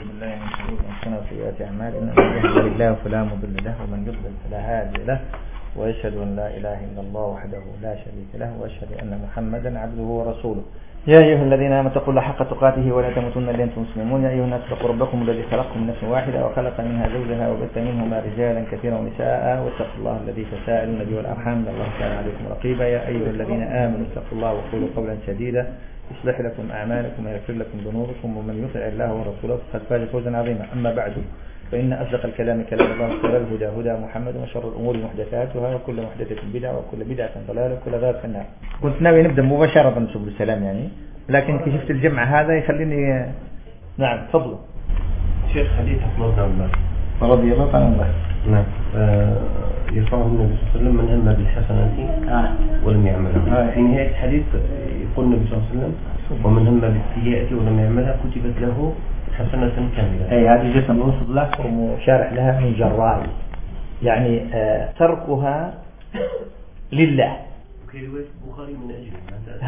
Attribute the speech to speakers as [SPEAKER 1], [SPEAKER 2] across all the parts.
[SPEAKER 1] بالله من شرور أنفسنا وسيئات أعمالنا من يهده الله فلا مضل له ومن يضلل فلا هادي له وأشهد أن لا إله إلا الله وحده لا شريك له وأشهد أن محمدا عبده ورسوله. يا أيها الذين آمنوا اتقوا الله حق تقاته ولا تموتن إلا وأنتم مسلمون. يا أيها الناس اتقوا ربكم الذي خلقكم من نفس واحدة وخلق منها زوجها وبث منهما رجالا كثيرا ونساء واتقوا الله الذي تساءلون به والأرحام إن الله كان عليكم رقيبا. يا أيها الذين آمنوا اتقوا الله وقولوا قولا سديدا يصلح لكم أعمالكم ويغفر لكم ذنوبكم ومن يطع الله ورسوله فقد فاز فوزا عظيما. أما بعد فإن أصدق الكلام كلام الله وخير الهدى هدى محمد وشر الأمور محدثاتها وكل محدثة بدعة وكل بدعة ضلالة وكل ضلالة في النار. كنت ناوي نبدأ مباشرة بسبل السلام يعني، لكن كشفت الجمع هذا يخليني. نعم تفضلوا.
[SPEAKER 2] شيخ حديث أسماء الله
[SPEAKER 1] رضي الله عنه.
[SPEAKER 2] نعم يرفعه النبي صلى الله عليه وسلم من هم بالحسنات ولم يعملها. في نهاية الحديث يقول النبي صلى الله عليه وسلم ومن هم بالسيئة ولم يعملها كتبت له حسنة كاملة.
[SPEAKER 1] أي هذه جسم نص الله وشارح لها من جراء يعني تركها لله.
[SPEAKER 2] في رواية البخاري من أجل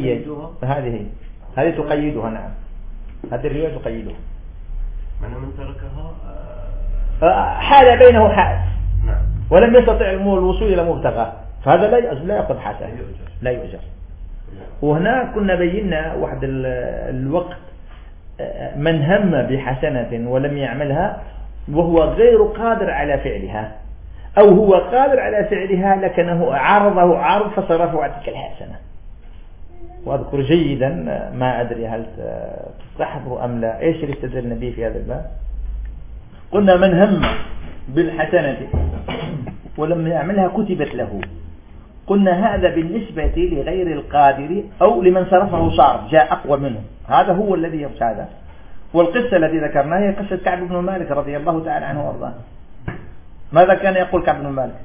[SPEAKER 1] هذه تقيدها. نعم هذه الرواية تقيدها.
[SPEAKER 2] من تركها
[SPEAKER 1] حال بينه حال
[SPEAKER 2] نعم
[SPEAKER 1] ولم يستطع الوصول إلى مبتغاه فهذا لا يأخذ حسنة لا يؤجر. وهنا كنا بينا واحد الوقت من هم بحسنة ولم يعملها وهو غير قادر على فعلها أو هو قادر على فعلها لكنه عارضه عارض فصرفه عن تلك الحسنة. وأذكر جيدا ما أدري هل تصحبه أم لا إيش اللي استدلنا به في هذا الباب. قلنا من هم بالحسنة ولم يعملها كتبت له. قلنا هذا بالنسبة لغير القادر أو لمن صرفه صارف جاء أقوى منه، هذا هو الذي يخشى هذا. والقصة التي ذكرناها هي قصة كعب بن مالك رضي الله تعالى عنه وارضاه. ماذا كان يقول كعب بن مالك؟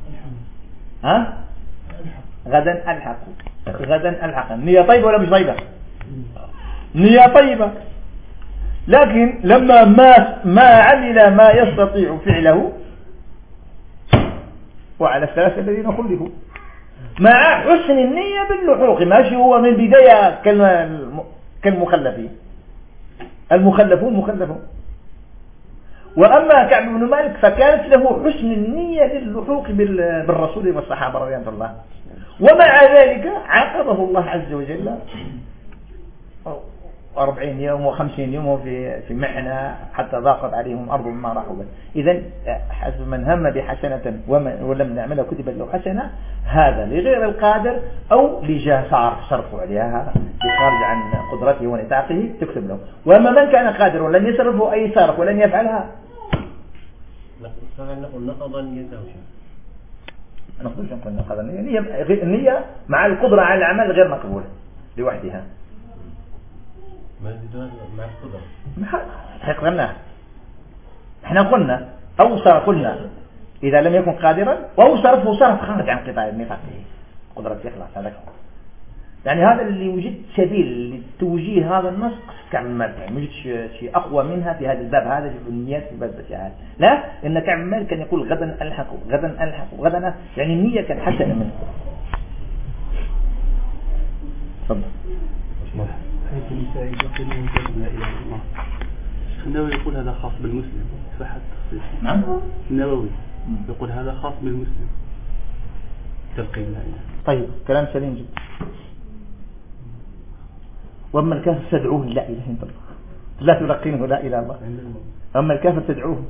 [SPEAKER 1] غدا ألحق. نية طيبة ولا مش طيبة؟ نية طيبة، لكن لما ما عمل ما يستطيع فعله وعلى الثلاثة الذين خلفوا مع حسن النية باللحوق، ماشي هو من البداية كالمخلفين. المخلفون مخلفون. وأما كعب بن مالك فكانت له حسن النية للحوق بالرسول والصحابة رضي الله عنهم، ومع ذلك عاقبه الله عز وجل 40 يوم و50 يوم في محنة حتى ضاقت عليهم أرض ما رحبت. إذن حسب من هم بحسنة ولم نعملها كتبت له حسنة، هذا لغير القادر أو لجاه صرفه عليها بخارج عن قدرته ونطاقه تكتب له. وأما من كان قادر ولم يصرفه أي صرف ولم يفعلها
[SPEAKER 2] نقض نيته.
[SPEAKER 1] نقض النية مع القدرة على العمل غير مقبولة لوحدها.
[SPEAKER 2] مع القدرة
[SPEAKER 1] حقنا احنا قلنا قلنا إذا لم يكن قادرا وهو صرفه صرف خارج عن قطاع النطاق قدرة يخلص هذا يعني هذا اللي يوجد سبيل لتوجيه هذا النص كعب بن مالك. يعني يوجد شيء أقوى منها في هذا الباب هذا في النيات في الباب الشهادة. لا إن كعب بن مالك كان يقول غدا ألحق يعني النية كان حسنة منه. تفضل.
[SPEAKER 3] حيث النساء يقولون لا إله إلا الله. النووي يقول هذا خاص بالمسلم فحد تخصيص.
[SPEAKER 1] نعم.
[SPEAKER 3] النووي يقول هذا خاص بالمسلم تلقين لا إله.
[SPEAKER 1] طيب كلام سليم جدا. وأما الكافر تدعوه لا إله إلا الله لا تلقينه لا إله إلا الله. أما الكافر تدعوه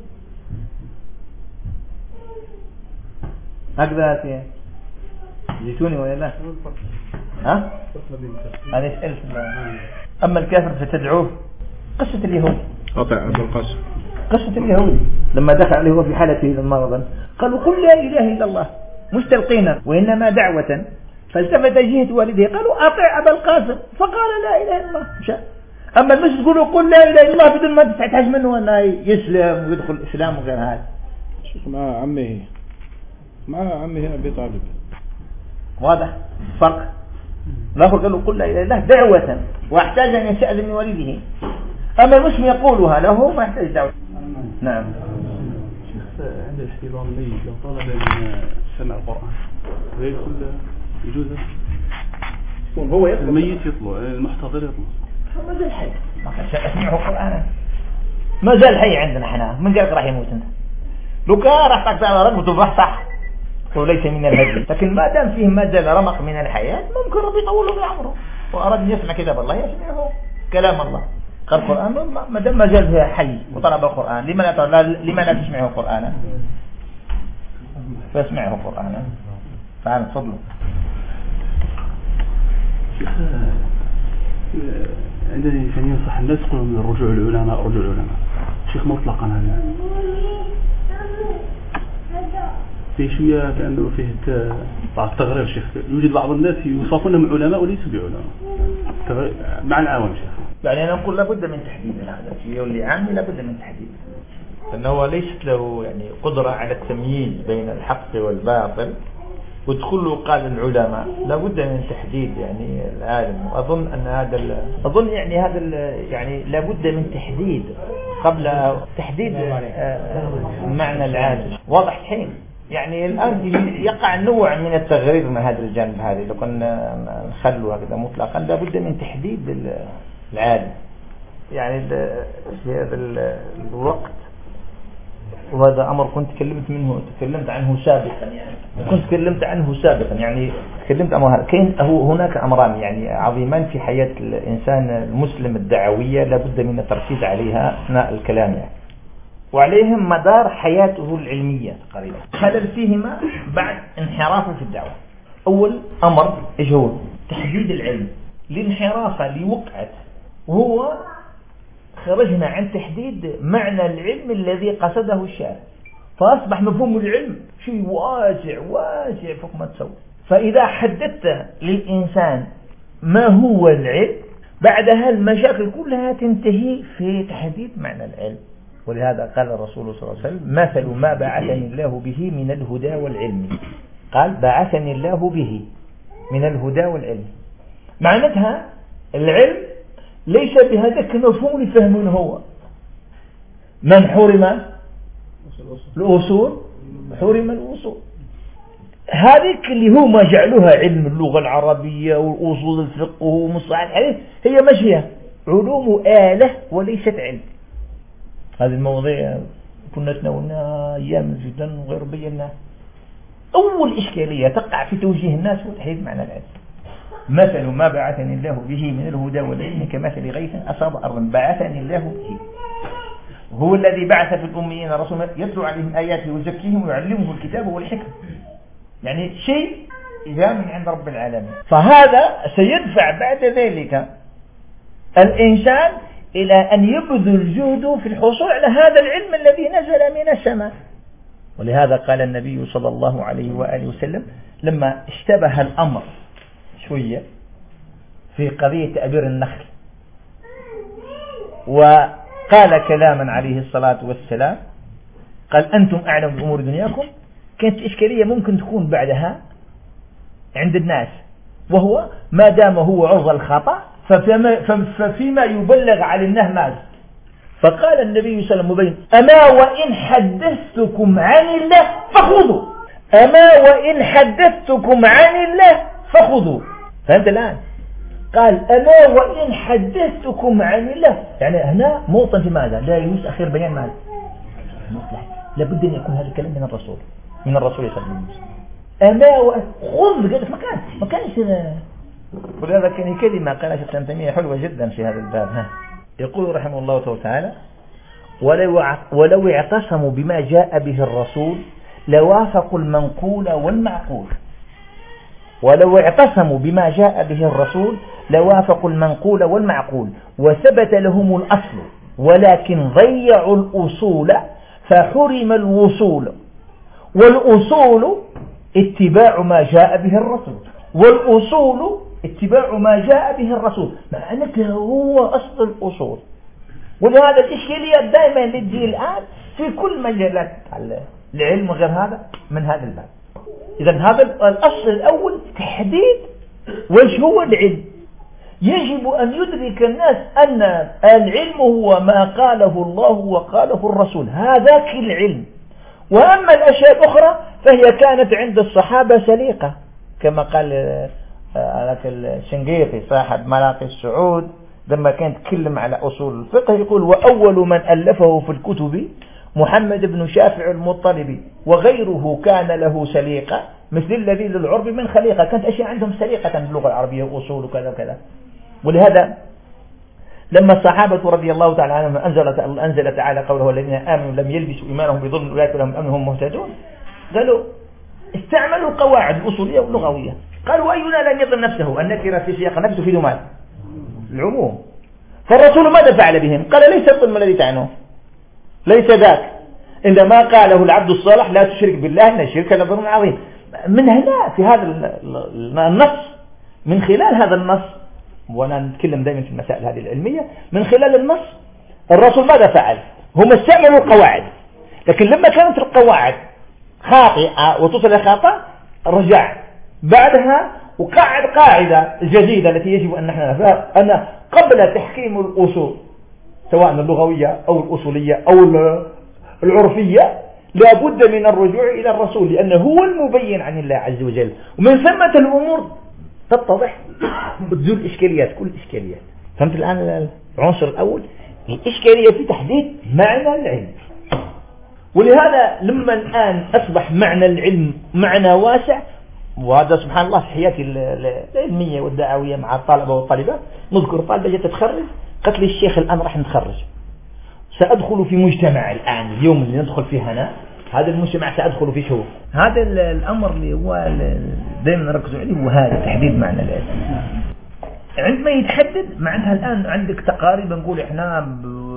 [SPEAKER 1] هكذا جيتوني ولا لا؟ أنا أسأل. أما الكافر فتدعوه. قصة اليهود قصة اليهود لما دخل عليه في حالته المرض قالوا قل لا إله إلا الله مستلقينا وإنما دعوة. فالتفت جهة والده قالوا أطع أبا القاسم فقال لا إله إلا الله مشاء. أما المسلم تقولوا قل لا إله إلا الله بدون ما تحتاج منه أنه يسلم ويدخل الإسلام وغير هذا.
[SPEAKER 4] مع عمه أبي طالب
[SPEAKER 1] واضح فرق. لا قالوا قل لا إله إلا الله دعوة واحتاج أن يستأذن من والده. أما المسلم يقولها له ما يحتاج دعوة. نعم.
[SPEAKER 3] عند الاحتضار الميت لو طلب من سمع القرآن ويدخل يجوز
[SPEAKER 1] هو يطلب
[SPEAKER 3] الميت يطلب المحتضر يطلب
[SPEAKER 1] ما زال حي ما كان يسمعه قرآنا ما زال حي عندنا احنا، من قالك راح يموت انت؟ لو كان راح تقطع على رقبته راح صح وليس من الهدي، لكن ما دام فيه ما زال رمق من الحياة ممكن ربي يطول له بعمره، وأراد أن يسمع كتاب الله يسمعه كلام الله. قال القرآن ما دام ما زال فيها حي وطلب القرآن لما لا تسمعه قرآنا؟ فاسمعه قرآنا. فعلا تفضلوا.
[SPEAKER 3] عندنا إنسان ينصح الناس يقولوا من الرجوع العلماء رجوع العلماء. شيخ مطلقا هذا في شوية كأنه فيه التغرير شيخ. يوجد بعض الناس يوصفونهم علماء وليسوا بعلماء مع العوام شيخ.
[SPEAKER 1] يعني أنا أقول لابد من تحديد هذا في اللي عامي، لابد من تحديد، لأنه ليست له يعني قدرة على التمييز بين الحق والباطل، وتقول قال العلماء لابد من تحديد يعني العالم. وأظن أن أظن يعني هذا يعني لابد من تحديد قبل تحديد معنى العالم. واضح الحين؟ يعني الآن يقع نوع من التغرير من هذا الجانب هذا. لو كنا نخلوا هكذا مطلقا لابد من تحديد العالم يعني في هذا الوقت. وهذا أمر كنت تكلمت عنه سابقا، يعني تكلمت أمر هذا. كاين هناك أمران يعني عظيمان في حياة الإنسان المسلم الدعوية لابد من التركيز عليها أثناء الكلام يعني، وعليهم مدار حياته العلمية تقريبا. خلل فيهما بعد انحرافه في الدعوة. أول أمر إيش هو؟ تحديد العلم. لانحرافه لوقعت وهو خرجنا عن تحديد معنى العلم الذي قصده الشارع، فأصبح مفهوم العلم شيء واسع فوق ما تصور. فإذا حددت للإنسان ما هو العلم بعدها المشاكل كلها تنتهي في تحديد معنى العلم. ولهذا قال الرسول صلى الله عليه وسلم مثل ما بعثني الله به من الهدى والعلم. قال بعثني الله به من الهدى والعلم، معناتها العلم ليس بهذاك المفهوم اللي فهمونه هو. من حرم الأصول حرم الوصول. هذيك اللي هم جعلوها علم اللغة العربية والأصول الفقه ومصطلح الحديث هي ماشية علوم آلة وليست علم. هذه المواضيع كنا تناولناها أيام جدا وغير بيناها. أول إشكالية تقع في توجيه الناس وتحديد معنى العلم. مثل ما بعثني الله به من الهدى والعلم كمثل غيث أصاب أرضا بعثني الله به. هو الذي بعث في الأميين رسولا يتلو عليهم آياته ويزكيهم ويعلمهم الكتاب والحكمة. يعني شيء جاء من عند رب العالمين. فهذا سيدفع بعد ذلك الإنسان إلى أن يبذل جهده في الحصول على هذا العلم الذي نزل من السماء. ولهذا قال النبي صلى الله عليه وآله وسلم لما اشتبه الأمر شوية في قضية تأبير النخل وقال كلاما عليه الصلاة والسلام، قال أنتم أعلم بأمور دنياكم. كانت إشكالية ممكن تكون بعدها عند الناس، وهو ما دام هو عرض الخطأ ففيما يبلغ على النهماز. فقال النبي صلى الله عليه وسلم مبين أما وإن حدثتكم عن الله فخذوا، أما وإن حدثتكم عن الله فخذوا. فهمت الآن؟ قال أما وإن حدثتكم عن الله، يعني هنا موطن في ماذا؟ لا يجوز أخير بيان ماذا؟ مصلحة. لابد أن يكون هذا الكلام من الرسول صلى الله عليه وسلم. أما خذ قالت ما كانش هنا. ولهذا كان كلمة قالها شيخ ابن تيمية حلوة جدا في هذا الباب. يقول رحمه الله تعالى ولو اعتصموا بما جاء به الرسول لوافقوا المنقول والمعقول. ولو اعتصموا بما جاء به الرسول لوافقوا المنقول والمعقول وثبت لهم الأصل، ولكن ضيعوا الأصول فحرم الوصول. والأصول اتباع ما جاء به الرسول، والأصول اتباع ما جاء به الرسول، معناته هو أصل الأصول. ولهذا الإشكالية دائما اللي تجي الآن في كل مجالات العلم وغير هذا من هذا الباب. إذا هذا الأصل الأول تحديد وش هو العلم. يجب أن يدرك الناس أن العلم هو ما قاله الله وقاله الرسول، هذاك العلم. وأما الأشياء الأخرى فهي كانت عند الصحابة سليقة، كما قال الشنقيطي صاحب ملاقي السعود لما كان تكلم على أصول الفقه يقول وأول من ألفه في الكتب محمد بن شافع المطلبي وغيره كان له سليقة مثل الذي للعرب من خليقة. كانت أشياء عندهم سليقة باللغة العربية وأصول وكذا وكذا. ولهذا لما الصحابة رضي الله تعالى عنهم أنزل تعالى قوله الذين آمنوا لم يلبسوا إيمانهم بظلم أولئك لهم الأمن هم مهتدون، قالوا استعملوا القواعد الأصولية واللغوية. قالوا أينا لم يظلم نفسه، النكرة في سياق النفس تفيد ماذا؟ العموم. فالرسول ماذا فعل بهم؟ قال ليس الظلم الذي تعنوه، ليس ذاك، عندما قاله العبد الصالح لا تشرك بالله إن الشرك لظلم عظيم. من هنا في هذا النص، من خلال هذا النص، وأنا نتكلم دائما في المسائل هذه العلمية، من خلال النص الرسول ماذا فعل؟ هم استعملوا القواعد، لكن لما كانت القواعد خاطئة وتصل خطأ رجع بعدها وقعد قاعدة جديدة التي يجب أن نحن نفهم أن قبل تحكيم الأصول سواء اللغوية أو الأصولية أو العرفية لابد من الرجوع إلى الرسول، لأنه هو المبين عن الله عز وجل، ومن ثمة الأمور تتضح وتزول الإشكاليات، كل الإشكاليات. فهمت الآن العنصر الأول؟ الإشكالية في تحديد معنى العلم. ولهذا لما الآن أصبح معنى العلم معنى واسع، وهذا سبحان الله في حياتي العلمية والدعوية مع الطلبة والطالبات، نذكر طالبة جت تتخرج قالت لي الشيخ الآن راح نتخرج، سأدخل في مجتمع الآن اليوم اللي ندخل فيه أنا، هذا المجتمع سأدخل فيه شو هذا الأمر اللي هو دائما نركز عليه، وهذا تحديد معنى العلم. عندما يتحدد معناها الآن عندك تقاريبا نقول إحنا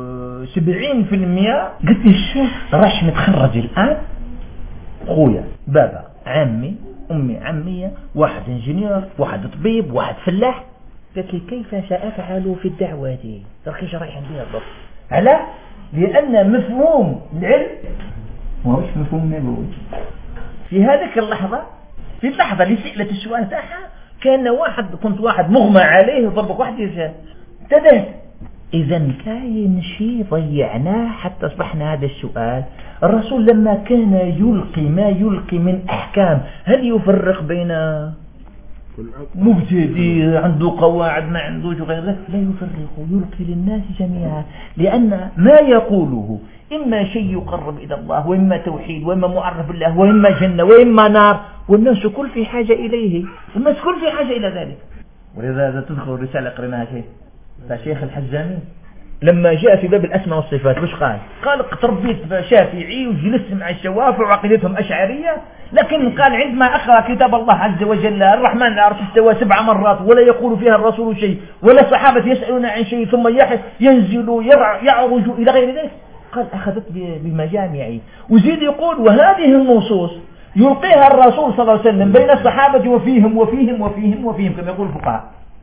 [SPEAKER 1] 70%. قلت لي الشيخ راح نتخرج الآن، خويا بابا عمي أمي عمية، واحد انجنيور، واحد طبيب، واحد فلاح. قلت لي كيف سأفعل في الدعوة دي؟ تركيش رايح ندير الضبط. على لأن مفهوم العلم ما هوش مفهوم نبوي. في هذيك اللحظة، في اللحظة اللي سئلت السؤال تاعها، كنت واحد مغمى عليه وضربك واحد يرجع انتبهت. إذا كاين شيء ضيعناه حتى أصبحنا هذا السؤال. الرسول لما كان يلقي ما يلقي من أحكام، هل يفرق بين مبتدئ عنده قواعد ما عندوش وغير ذلك؟ لا يفرق، يلقي للناس جميعا، لأن ما يقوله إما شيء يقرب إلى الله، وإما توحيد، وإما معرف بالله، وإما جنة، وإما نار، والناس كل في حاجة إليه، الناس كل في حاجة إلى ذلك. ولذا تذكر الرسالة قرناها شيء فشيخ الحزامي لما جاء في باب الأسماء والصفات وش قال؟ قال تربيت شافعي وجلست مع الشوافع وعقيدتهم أشعرية، لكن قال عندما أقرأ كتاب الله عز وجل الرحمن على العرش استوى 7 مرات ولا يقول فيها الرسول شيء ولا الصحابة يسألون عن شيء ثم ينزل يعرج إلى غير ذلك، قال أخذت بمجامعي. وزيد يقول وهذه النصوص يلقيها الرسول صلى الله عليه وسلم بين الصحابة وفيهم وفيهم وفيهم وفيهم كما يقول الفقهاء،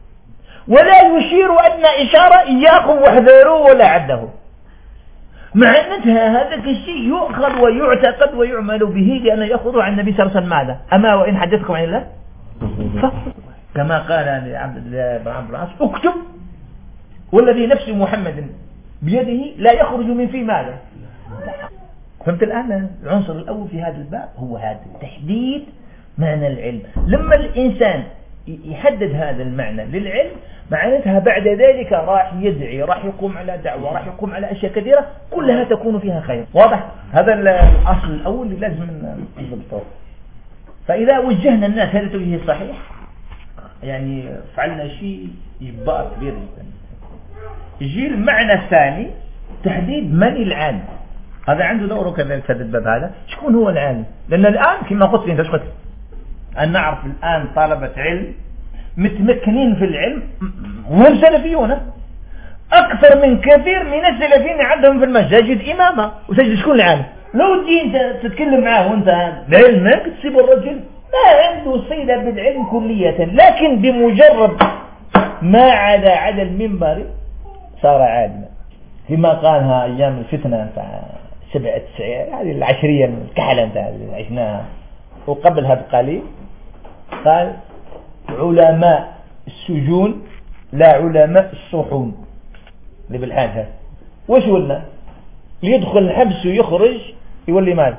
[SPEAKER 1] ولا يشير أدنى إشارة إياكم واحذروا ولا عده، مع أنها هذا الشيء يؤخذ ويعتقد ويعمل به لأن يأخذ عن النبي صلى الله عليه وسلم. ماذا؟ أما وإن حدثكم عن الله كما قال لعبد الله بن عمرو العاص اكتب والذي نفس محمد بيده لا يخرج من في ماذا. فهمت الآن؟ العنصر الأول في هذا الباب هو هذا تحديد معنى العلم. لما الإنسان يحدد هذا المعنى للعلم معناتها بعد ذلك راح يدعي، راح يقوم على دعوة، راح يقوم على أشياء كثيرة كلها تكون فيها خير. واضح؟ هذا الأصل الأول اللي لازم نضبطه. فإذا وجهنا الناس هذا التوجيه الصحيح يعني فعلنا شيء يبقى كبير جدا. يجي المعنى الثاني تحديد من العالم. هذا عنده دوره كذلك في الباب هذا. شكون هو العالم؟ لأن الآن كما قلت انت قلت أن نعرف الآن طلبة علم متمكنين في العلم وهم سلفيون أكثر من كثير من السلفيين عندهم في المساجد إمامة، وتجد شكون العالم. لو تجي انت تتكلم معه وانت بعلمك تصيب الرجل ما عنده صلة بالعلم كلية، لكن بمجرد ما على المنبر صار عالما، كما قالها أيام الفتنة 97 هذه العشرية الكحلة اللي عشناها، وقبلها بقليل قال علماء السجون لا علماء الصحون. اللي بالحاجة وش قلنا؟ يدخل الحبس ويخرج يولي مال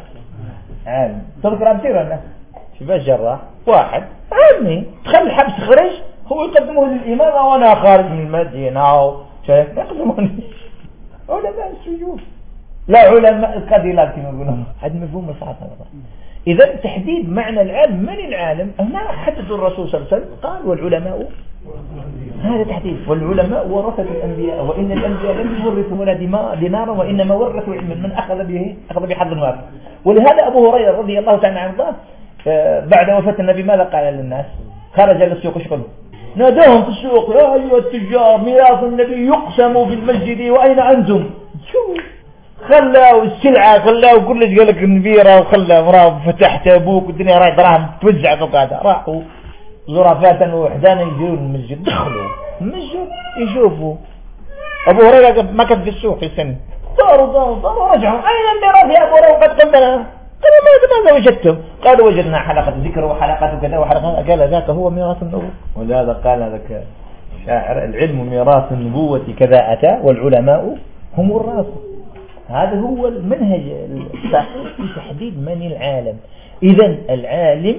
[SPEAKER 1] عالم. تذكر أمثلة لنا شباب جراح واحد عالمي دخل الحبس خرج هو يقدمه للإمامة وأنا خارج من المدينة شايف يقدموني علماء السجون لا علماء القبيلات كما يقولون. هذا مفهوم صعب. إذا تحديد معنى العالم، من العالم هنا حدد الرسول صلى الله عليه وسلم قال والعلماء، هذا تحديد، والعلماء ورثة الأنبياء وإن الأنبياء لم يورثوا ولا دينارا وإنما ورثوا علما من أخذ بحظ وافر. ولهذا أبو هريرة رضي الله تعالى عنه بعد وفاة النبي ماذا قال للناس؟ خرج للسوق شغل ناداهم في السوق يا أيها التجار ميراث النبي يقسم في المسجد وأين أنتم؟ شو خلاوا السلعة خلاوا كل قال لك النبيرة وخلا مراه فتحت أبوك والدنيا راح دراهم توزع فوق هذا. راحوا زرافات وحدانا يجون المسجد، دخلوا المسجد يشوفوا أبو هريرة ما كان في السوق في السن، طاروا رجعوا أين الميراث يا أبو هريرة قد قلنا؟ قالوا ماذا وجدتم؟ قالوا وجدنا حلقة ذكر وحلقة كذا وحلقة. قال ذاك هو ميراث النبوة. ولهذا قال ذاك شاعر العلم ميراث النبوة كذا أتى والعلماء هم الراث. هذا هو المنهج الصحيح في تحديد من العالم. إذن العالم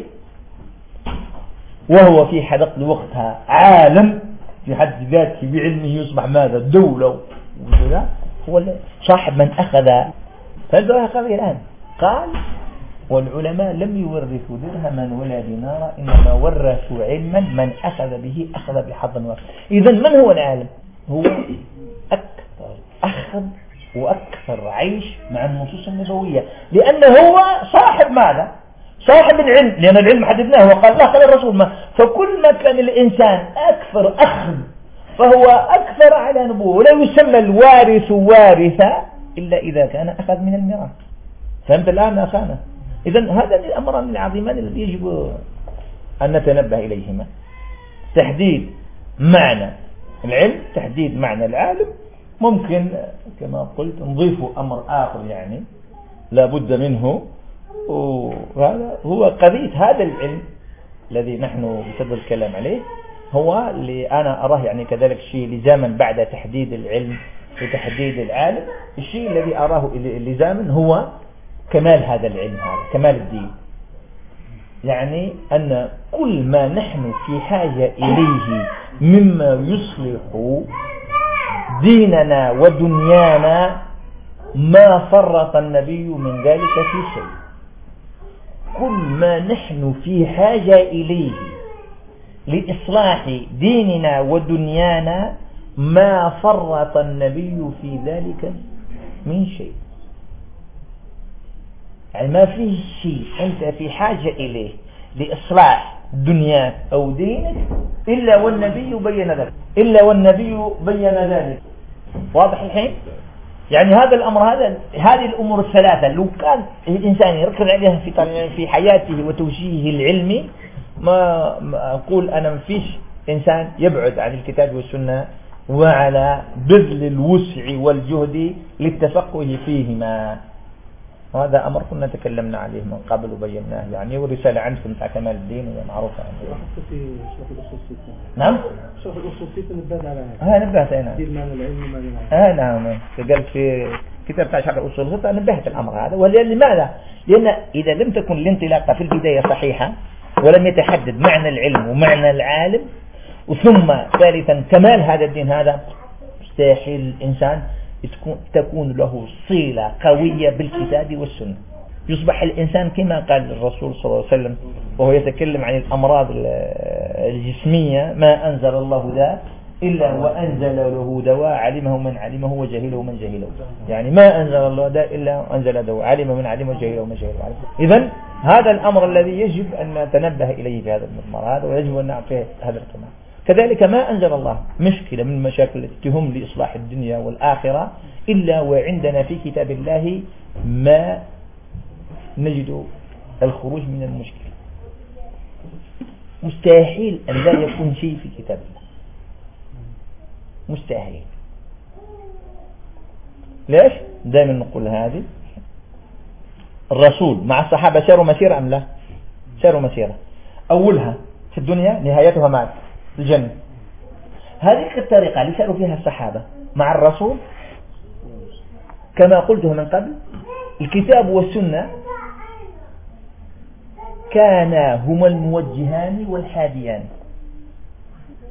[SPEAKER 1] وهو في حدق وقتها عالم في حد ذاته بعلمه يصبح ماذا؟ دولة هو صاحب من أخذ. فهذا أخذ الآن قال والعلماء لم يورثوا درهما ولا دينارا إنما ورثوا علما من أخذ به أخذ بحظ وافر. إذن من هو العالم؟ هو أكثر أخذ وأكثر عيش مع النصوص النبوية، لأنه هو صاحب ماذا؟ صاحب العلم، لأن العلم حددناه وقال الله قال الرسول ما. فكل ما كان الإنسان أكثر أخذ فهو أكثر على نبوة. ولا يسمى الوارث وارثا إلا إذا كان أخذ من الميراث. فهمت الآن أخانا؟ إذن هذا الأمران العظيمان الذي يجب أن نتنبه إليهما: تحديد معنى العلم، تحديد معنى العالم. ممكن كما قلت نضيف أمر آخر يعني لا بد منه، وهذا هو قضية هذا العلم الذي نحن بصدد الكلام عليه، هو اللي أنا أراه يعني كذلك شيء لزاما بعد تحديد العلم وتحديد العالم. الشيء الذي أراه لزاما هو كمال هذا العلم، هذا كمال الدين. يعني أن كل ما نحن في حاجة إليه مما يصلح ديننا ودنيانا ما فرط النبي من ذلك في شيء. كل ما نحن في حاجة إليه لإصلاح ديننا ودنيانا ما فرط النبي في ذلك من شيء. يعني ما فيه شيء أنت في حاجة إليه لإصلاح دنياك أو دينك إلا والنبي بين ذلك، إلا والنبي بين ذلك. واضح الحين؟ يعني هذا الأمر، هذه الأمور الثلاثة لو كان الإنسان يركز عليها في حياته وتوجيهه العلمي، ما أقول أنا ما فيش إنسان يبعد عن الكتاب والسنة وعلى بذل الوسع والجهد للتفقه فيهما. وهذا أمر كنا تكلمنا عليه من قبل وبيناه يعني، والرسالة عندكم تاع كمال الدين معروفة يعني. نعم
[SPEAKER 4] شرح الأصول الستة نبهت على
[SPEAKER 1] نبهت أنا
[SPEAKER 4] دير معنى العلم ومعنى
[SPEAKER 1] نعم قال في كتاب تاع شرح الأصول الستة نبهت الأمر هذا. ولماذا؟ لأن إذا لم تكن الانطلاقة في البداية صحيحة ولم يتحدد معنى العلم ومعنى العالم، وثم ثالثا كمال هذا الدين، هذا مستحيل الإنسان تكون له صلة قوية بالكتاب والسنة. يصبح الإنسان كما قال الرسول صلى الله عليه وسلم وهو يتكلم عن الأمراض الجسمية: ما أنزل الله داء إلا وأنزل له دواء علمه من علمه وجهله من جهله. يعني ما أنزل الله داء إلا أنزل دواء علم من علمه وجهله من جهله. إذن هذا الأمر الذي يجب أن نتنبه إليه في هذا المضمار هذا، ويجب أن نعطيه هذا الكلام. كذلك ما أنزل الله مشكلة من المشاكل التي تهم لإصلاح الدنيا والآخرة إلا وعندنا في كتاب الله ما نجد الخروج من المشكلة. مستحيل أن لا يكون شيء في كتاب الله، مستحيل. ليش؟ دائما نقول هذه الرسول مع الصحابة ساروا مسيرة أم لا؟ ساروا مسيرة، أولها في الدنيا نهايتها مات الجنة. هذه الطريقة اللي ساروا فيها الصحابة مع الرسول كما قلته من قبل، الكتاب والسنة كانا هما الموجهان والحاديان.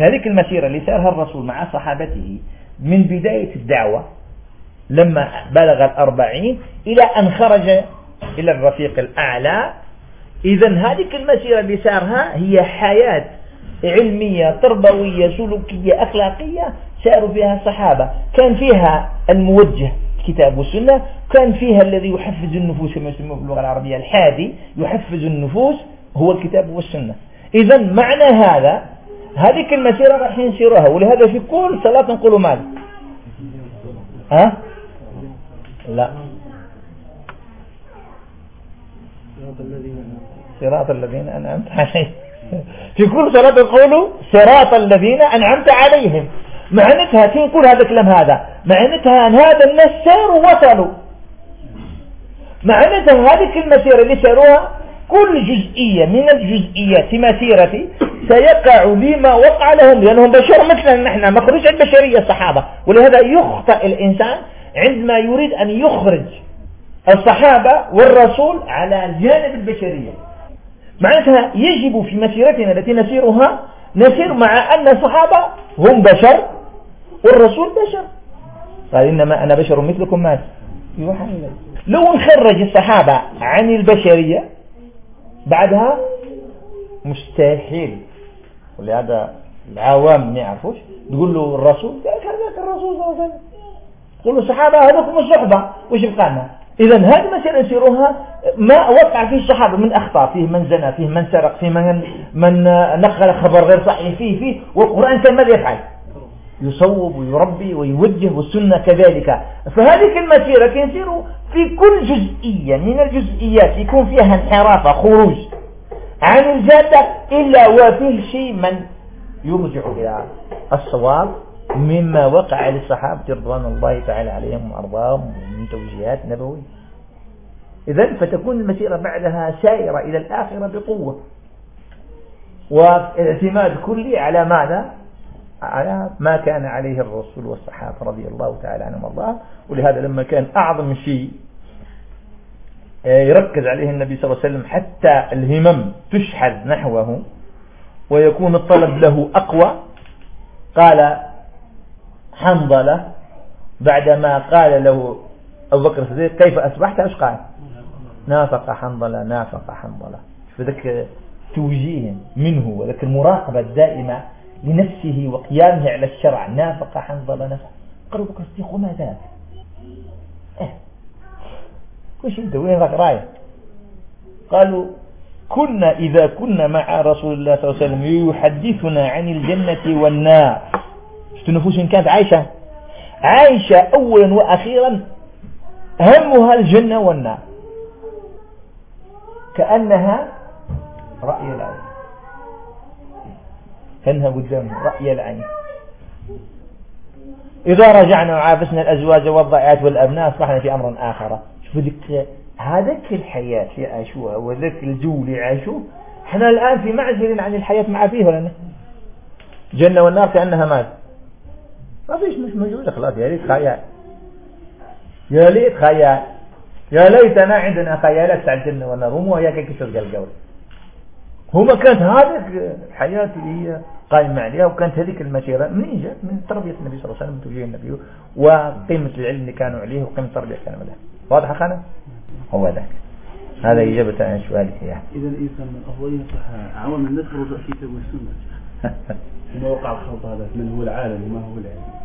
[SPEAKER 1] هذه المسيرة اللي سارها الرسول مع صحابته من بداية الدعوة لما بلغ 40 إلى أن خرج إلى الرفيق الأعلى. إذن هذه المسيرة اللي سارها هي حياة علمية تربوية سلوكية أخلاقية ساروا فيها الصحابة. كان فيها الموجه الكتاب والسنة، كان فيها الذي يحفز النفوس كما يسموه في اللغة العربية الحادي، يحفز النفوس هو الكتاب والسنة. إذن معنى هذا هذه المسيرة راح ينسيرها، ولهذا في كل صلاة نقولوا ماذا؟ لا، صراط الذين أنعمت عليهم. في كل صلاة نقولوا صراط الذين أنعمت عليهم. معناتها كي نقول هذا الكلام هذا معناتها أن هذا الناس ساروا وصلوا. معناتها هذه المسيرة اللي ساروها كل جزئية من الجزئيات في مسيرتي سيقع لما وقع لهم، لأنهم بشر مثلنا نحن، مخرج البشرية الصحابة. ولهذا يخطئ الإنسان عندما يريد أن يخرج الصحابة والرسول على الجانب البشرية. معناتها يجب في مسيرتنا التي نسيرها نسير مع أن الصحابة هم بشر والرسول بشر. قال إنما أنا بشر مثلكم ماذا يوحى إلي. لو نخرج الصحابة عن البشرية بعدها مستحيل، ولهذا العوام ما يعرفوش تقول له الرسول هذاك الرسول صلى الله عليه وسلم، تقول له الصحابة هذوكم الصحبة وش بقانا. إذن هذه مسألة نسيروها ما وقع فيه الصحابة من أخطاء، فيه من زنا، فيه من سرق، فيه من نقل خبر غير صحيح، فيه والقرآن كان ماذا يفعل؟ يصوب ويربي ويوجه، والسنة كذلك. فهذه المسيرة كنسيروا في كل جزئية من الجزئيات يكون فيها انحراف خروج عن الجادة إلا وفيه شيء من يرجع إلى الصواب مما وقع للصحابة رضوان الله تعالى عليهم وأرضاهم من توجيهات نبوية. إذن فتكون المسيرة بعدها سائرة إلى الآخرة بقوة، والاعتماد كلي على ماذا؟ على ما كان عليه الرسول والصحابة رضي الله تعالى عنهم وارضاهم. ولهذا لما كان أعظم شيء يركز عليه النبي صلى الله عليه وسلم حتى الهمم تشحذ نحوه ويكون الطلب له أقوى، قال حنظلة بعدما قال له أبو بكر الصديق كيف أصبحت؟ ايش قال؟ نافق حنظلة، نافق حنظلة. فذلك توجيه منه وذلك المراقبة الدائمة لنفسه وقيامه على الشرع. نافق حنظلة، نافق. قالوا بكر الصديق وما ذاك؟ وش انت وين ذاك رايح؟ قالوا كنا إذا كنا مع رسول الله صلى الله عليه وسلم يحدثنا عن الجنة والنار. شفت نفوس كانت عايشة أولا وأخيرا همها الجنة والنار، كأنها رأي العين، كأنها قدامها رأي العين. إذا رجعنا وعافسنا الأزواج والضائعات والأبناء أصبحنا في أمر آخر. شوفوا هذاك الحياة اللي عاشوها وذاك الجو اللي عاشوه، احنا الآن في معزل عن الحياة مع فيه ولا جنة والنار كأنها ماذا؟ ما فيش، مش موجودة خلاص. يا ليت خيال، يا ليت خيال، يا ليتنا عندنا خيالات على الجنة والنار. هم وياك كسر القول، هما كانت هذه الحياة اللي هي قائمة عليها، وكانت هذيك المسيرة منين جاء؟ من تربية النبي صلى الله عليه وسلم، من توجيه النبي وقيمة العلم اللي كانوا عليه وقيمة التربية كانوا عليها. واضح خانة؟ هو ذاك. هذا إجابة عن سؤالك يعني.
[SPEAKER 3] إذا الإنسان من أفضل يصح عوام الناس برجوع كتاب والسنة. ما وقع الخلط هذا من هو العالم وما هو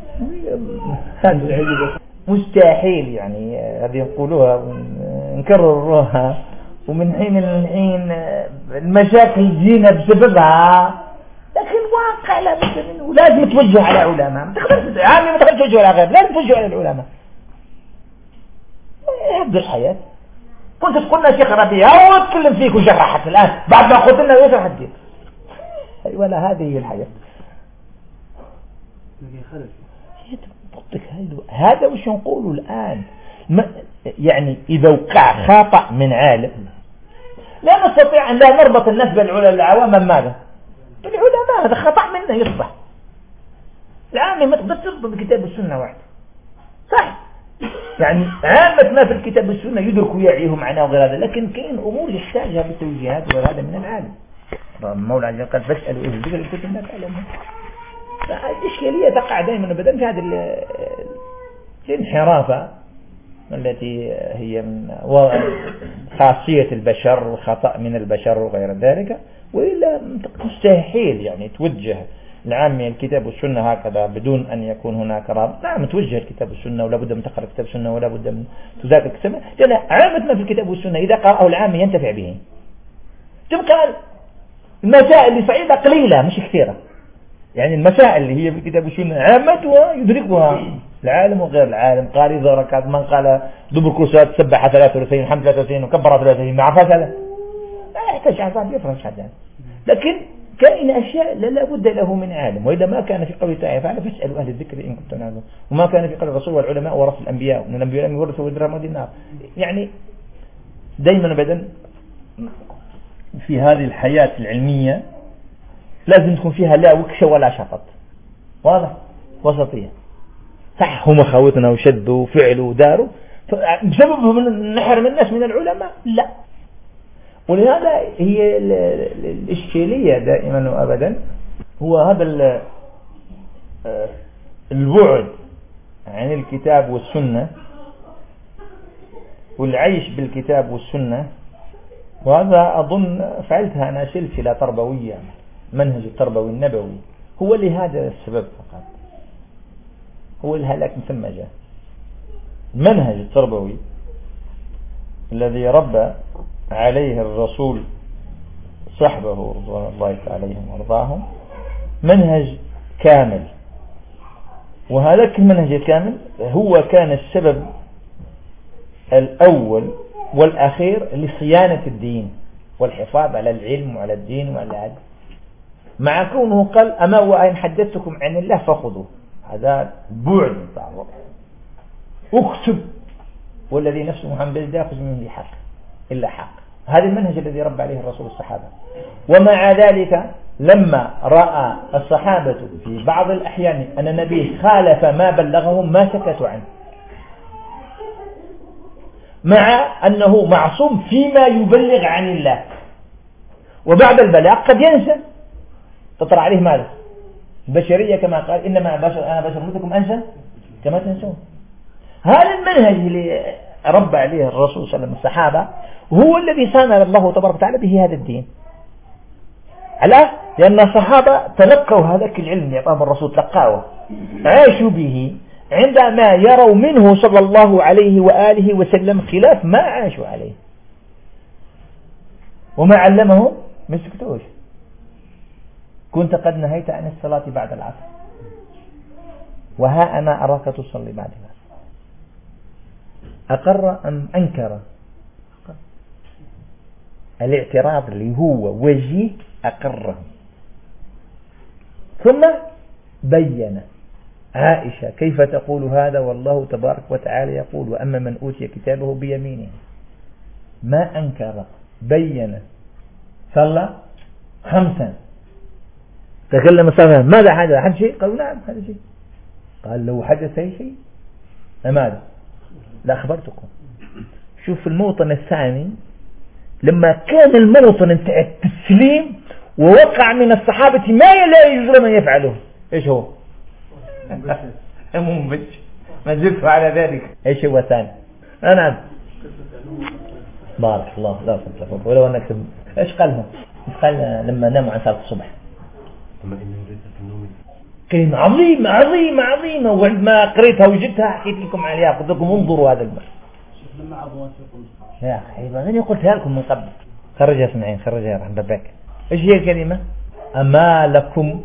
[SPEAKER 3] العلم.
[SPEAKER 1] مستحيل يعني هذه نقولوها ونكرروها، ومن حين لحين المشاكل تجينا بسببها، لكن واقع لا بد منه. لازم توجه على علماء، ما تقدرش عامي ما تقدرش توجه على غير، لازم توجه على العلماء. يبدو الحياة. كنت تقول لنا شيخ ربيع واتكلم فيك وجرحك الآن بعد ما قلت لنا ويش راح تجيب؟ ولا هذه هي الحياة. هذا وش نقوله الآن؟ يعني إذا وقع خطأ من عالم لا نستطيع أن لا نربط الناس بالعوام. ماذا؟ العلماء هذا خطأ منا يصبح. العام ما تقدر تربط بالكتاب والسنة واحد، صح؟ يعني عامة ما في الكتاب والسنة يدرك ويعيه معناه وغير هذا، لكن كاين أمور يحتاجها بالتوجيهات وغير هذا من العالم. المولى عز وجل قال فاسألوا إذ ذكر الكتب لا تعلمون. الإشكالية تقع دائما أبدا في هذه الانحرافة التي هي من خاصية البشر وخطأ من البشر وغير ذلك، وإلا مستحيل يعني توجه العامية الكتاب والسنة هكذا بدون أن يكون هناك رابط. نعم توجه الكتاب والسنة ولا بد من تقرأ الكتاب والسنة ولا بد من تذاكر الكتاب، لأن عامة ما في الكتاب والسنة إذا قرأه العامي ينتفع به. تبقى المسائل اللي صعيدة قليلة مش كثيرة، يعني المسائل اللي هي في الكتاب والسنة عامتها يدركها العالم وغير العالم. قال إذا ركعت من قال دبر كرسات سبح 33 الحمد 33 وكبر 33 ما عرفها هذا لا يحتاج عصاب يفرش هذا. لكن كائن أشياء لا بد له من عالم، وإذا ما كان في قول تعالى فعلا فاسألوا أهل الذكر إن كنتم تعلمون، وما كان في قول الرسول والعلماء ورث الأنبياء وأن الأنبياء لم يورثوا درهم ودينار. يعني دائما أبدا في هذه الحياة العلمية لازم تكون فيها لا وكشة ولا شطط، واضح وسطية. صح هم خوتنا وشدوا وفعلوا وداروا بسببهم نحرم الناس من العلماء؟ لا. ولهذا هي الإشكالية دائما وأبدا هو هذا البعد عن الكتاب والسنة والعيش بالكتاب والسنة. وهذا أظن فعلتها أنا سلسلة تربوية، منهج التربوي النبوي، هو لهذا السبب فقط، هو الهلاك من ثم جاء. المنهج التربوي الذي ربى عليه الرسول صحبه رضوان الله عليهم وارضاهم منهج كامل، وهذا المنهج الكامل هو كان السبب الأول والأخير لصيانة الدين والحفاظ على العلم وعلى الدين وعلى العدل، مع كونه قال أما وإن حدثتكم عن الله فخذوه. هذا بعد الدعوة. اكتب والذي نفس محمد لا يأخذ منه حق إلا حق. هذا المنهج الذي ربى عليه الرسول الصحابة. ومع ذلك لما رأى الصحابة في بعض الأحيان أن النبي خالف ما بلغهم ما سكتوا عنه، مع أنه معصوم فيما يبلغ عن الله، وبعد البلاغ قد ينسى تطرأ عليه ماذا؟ البشرية كما قال إنما أنا بشر مثلكم أنسى كما تنسون. هذا المنهج اللي ربى عليه الرسول صلى الله عليه وسلم الصحابة هو الذي صان الله تبارك وتعالى به هذا الدين. على لأن الصحابة تلقوا هذاك العلم يعطاهم الرسول، تلقاه عاشوا به، عندما يروا منه صلى الله عليه وآله وسلم خلاف ما عاشوا عليه وما علمهم ما سكتوش. كنت قد نهيت عن الصلاة بعد العصر وها أنا أراك تصلي بعد العصر. أقر أم أنكر؟ الاعتراض اللي هو وجيه أقره. ثم بين عائشة كيف تقول هذا والله تبارك وتعالى يقول وأما من أوتي كتابه بيمينه، ما أنكر، بين، صلى 5، تكلم صلى. ماذا حدث شيء؟ قالوا نعم هذا شيء. قال لو حدث أي شيء ماذا؟ لا أخبرتكم. شوف الموطن الثاني لما كان الموطن انتهى التسليم ووقع من الصحابة ما لا يجوز من يفعله، ايش هو؟ منبش ما زلت على ذلك. ايش هو ثاني؟ نعم بارك الله لا تنسى ولو انك ايش قالهم؟ ايش قال لما ناموا عن صلاة الصبح؟ كلمة عظيمة عظيمة عظيمة، وعندما قريتها وجدتها حكيت لكم عليها، قلت لكم انظروا هذا المعنى يا أخي. أنا قلتها لكم من قبل. خرجها اسمعين، خرجها رحمة بك. إيش هي الكلمة؟ أما لكم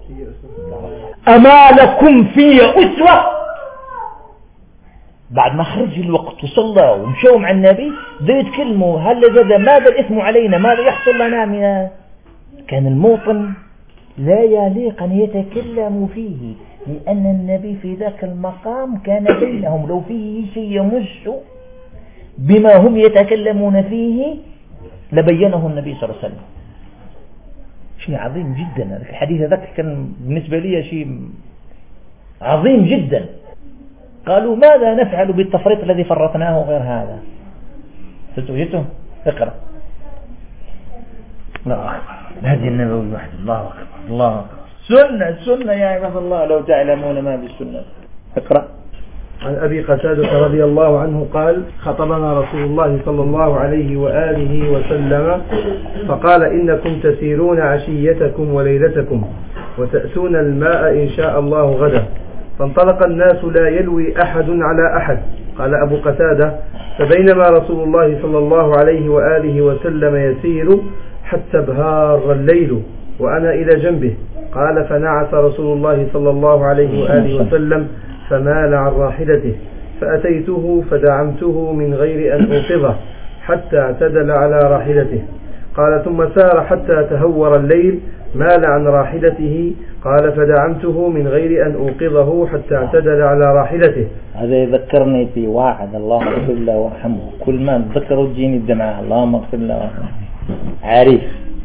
[SPEAKER 1] في أسوة. بعد ما خرج الوقت وصلى ومشوا مع النبي بدأوا يتكلموا هل زاد ماذا الإثم علينا، ماذا يحصل لنا من. كان الموطن لا يليق أن يتكلموا فيه، لأن النبي في ذاك المقام كان بينهم، لو فيه شيء يمس بما هم يتكلمون فيه لبينه النبي صلى الله عليه وسلم. شيء عظيم جدا. الحديث ذاك كان بالنسبة لي شيء عظيم جدا. قالوا ماذا نفعل بالتفريط الذي فرطناه غير هذا؟ وجدتم؟ اقرأ. الله أكبر. الهدي النبوي وحده. الله أكبر الله أكبر. سنة يا عباد الله لو تعلمون ما بالسنة. اقرأ.
[SPEAKER 4] عن أبي قتادة رضي الله عنه قال خطبنا رسول الله صلى الله عليه وآله وسلم فقال إنكم تسيرون عشيتكم وليلتكم وتأتون الماء إن شاء الله غدا، فانطلق الناس لا يلوي أحد على أحد. قال أبو قتادة فبينما رسول الله صلى الله عليه وآله وسلم يسير حتى ابهار الليل وأنا إلى جنبه. قال فنعس رسول الله صلى الله عليه وآله وسلم فمال عن راحلته، فأتيته فدعمته من غير أن أوقظه حتى اعتدل على راحلته. قال ثم سار حتى تهور الليل مال عن راحلته. قال فدعمته من غير أن أوقظه حتى اعتدل على راحلته.
[SPEAKER 1] هذا يذكرني في واحد اللهم اغفر له وارحمه، كل ما اتذكره تجيني الدمعة اللهم اغفر له وارحمه. عارف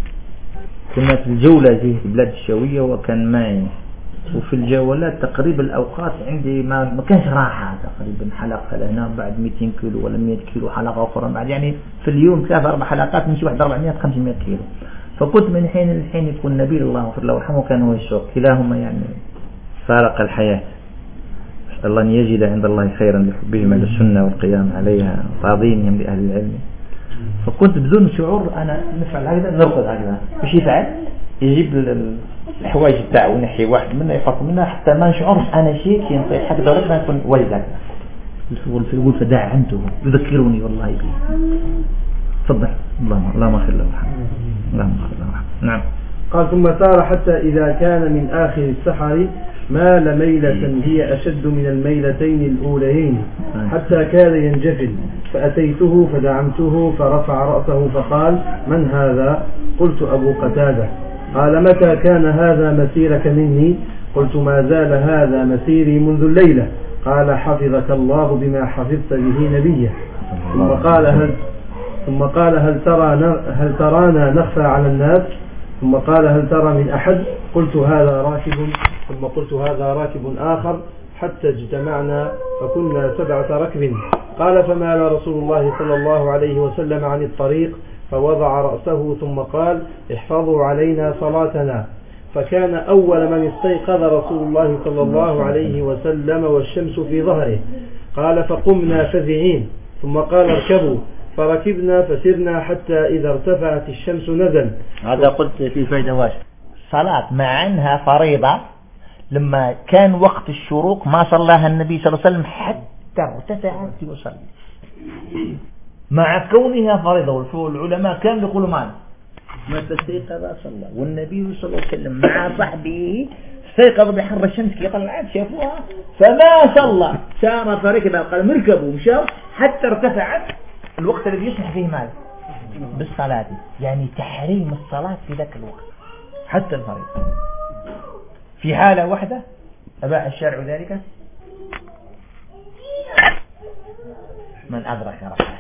[SPEAKER 1] كنا في الجولة في بلاد الشاوية وكان معي، وفي الجولات تقريبا الأوقات عندي ما كانش راحة، تقريبا حلقة لهنا بعد 200 كيلو ولا 100 كيلو حلقة أخرى بعد، يعني في اليوم 3-4 حلقات نمشي واحد 400-500 كيلو. فكنت من حين لحين يكون نبيل الله يغفر له ويرحمه كان هو الشوق، كلاهما يعني فارق الحياة. أسأل الله أن يجد عند الله خيرا لحبهم على السنة والقيام عليها وتعظيمهم لأهل العلم. فكنت بدون شعور أنا نفعل هكذا، نرقد هكذا مش يفعل، يجيب الحوايج تاعو ونحي واحد منا يفرق منا حتى ما نشعرش أنا شيء كي نطيح هكذا ولا نكون واجد هكذا. يقول فدعمته يذكروني والله به. تفضل. اللهم اغفر له وارحمه. اللهم اغفر له وارحمه. نعم.
[SPEAKER 4] قال ثم سار حتى إذا كان من آخر السحر مال ميلة هي أشد من الميلتين الأوليين حتى كاد ينجفل، فأتيته فدعمته فرفع رأسه فقال من هذا؟ قلت أبو قتادة. قال متى كان هذا مسيرك مني؟ قلت ما زال هذا مسيري منذ الليلة. قال حفظك الله بما حفظت به نبيه. ثم قال هل ترانا نخفى على الناس؟ ثم قال هل ترى من أحد؟ قلت هذا راكب، ثم قلت هذا راكب آخر حتى اجتمعنا فكنا 7 ركب. قال فمال رسول الله صلى الله عليه وسلم عن الطريق فوضع رأسه ثم قال احفظوا علينا صلاتنا. فكان أول من استيقظ رسول الله صلى الله عليه وسلم والشمس في ظهره. قال فقمنا فزعين، ثم قال اركبوا، فركبنا فسرنا حتى إذا ارتفعت الشمس نزل.
[SPEAKER 1] هذا قلت في فايدة واش صلاة مع أنها فريضة، لما كان وقت الشروق ما صلاها النبي صلى الله عليه وسلم حتى ارتفعت يصلي، مع كونها فريضة. والعلماء كانوا يقولوا ما تستيقظ صلى، والنبي صلى الله عليه وسلم مع صحبه استيقظ بحر الشمس كي طلعت شافوها فما صلى، سار فركب قال مركبوا مشاو حتى ارتفعت الوقت الذي يسمح فيه ماذا بالصلاة، يعني تحريم الصلاة في ذاك الوقت حتى الفريضة. في حالة واحدة أباح الشارع ذلك، من أدرك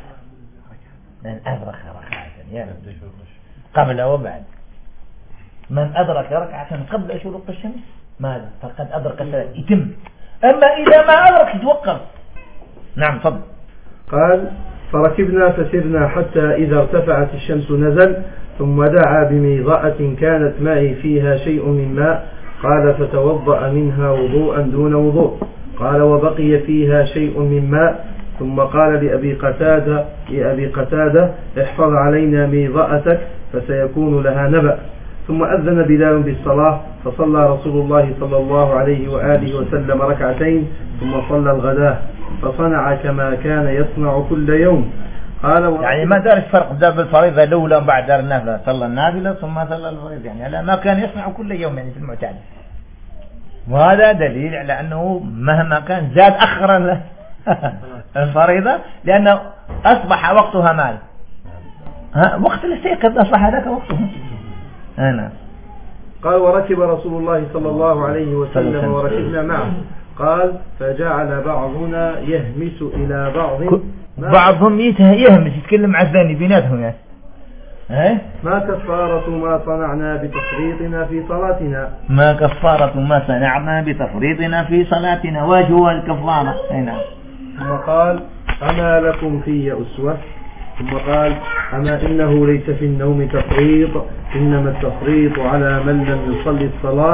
[SPEAKER 1] ركعة يعني قبل وبعد، من أدرك ركعة قبل شروق الشمس ماذا فقد أدرك الصلاة يتم. أما إذا ما أدرك يتوقف. نعم تفضل.
[SPEAKER 4] قال فركبنا فسرنا حتى إذا ارتفعت الشمس نزل، ثم دعا بميضاءة كانت معي فيها شيء من ماء. قال فتوضأ منها وضوءا دون وضوء. قال وبقي فيها شيء من ماء. ثم قال لأبي قتادة احفظ علينا ميضاءتك فسيكون لها نبأ. ثم أذن بلال بالصلاة، فصلى رسول الله صلى الله عليه وآله وسلم ركعتين، ثم صلى الغداء فصنع كما كان يصنع كل يوم. قال
[SPEAKER 1] يعني ما دارش فرق بين الفريضة الأولى وبعد دار النافلة، صلى النافلة ثم صلى الفريضة، يعني ما كان يصنع كل يوم يعني في المعتاد. وهذا دليل على أنه مهما كان زاد أخر الفريضة، لأنه أصبح وقتها مال وقت الاستيقاظ أصبح هذاك وقتها. أنا
[SPEAKER 4] قال وركب رسول الله صلى الله عليه وسلم وركبنا معه. قال فجعل بعضنا يهمس إلى
[SPEAKER 1] بعضهم يهمس يتكلم مع الثاني بيناتهم يعني.
[SPEAKER 4] ما كفارة ما صنعنا بتفريطنا في صلاتنا.
[SPEAKER 1] ما كفارة ما صنعنا بتفريطنا في صلاتنا، واجه الكفارة. نعم.
[SPEAKER 4] ثم قال أما لكم في أسوة. ثم قال أما إنه ليس في النوم تفريط، إنما التفريط على من لم يصلي الصلاة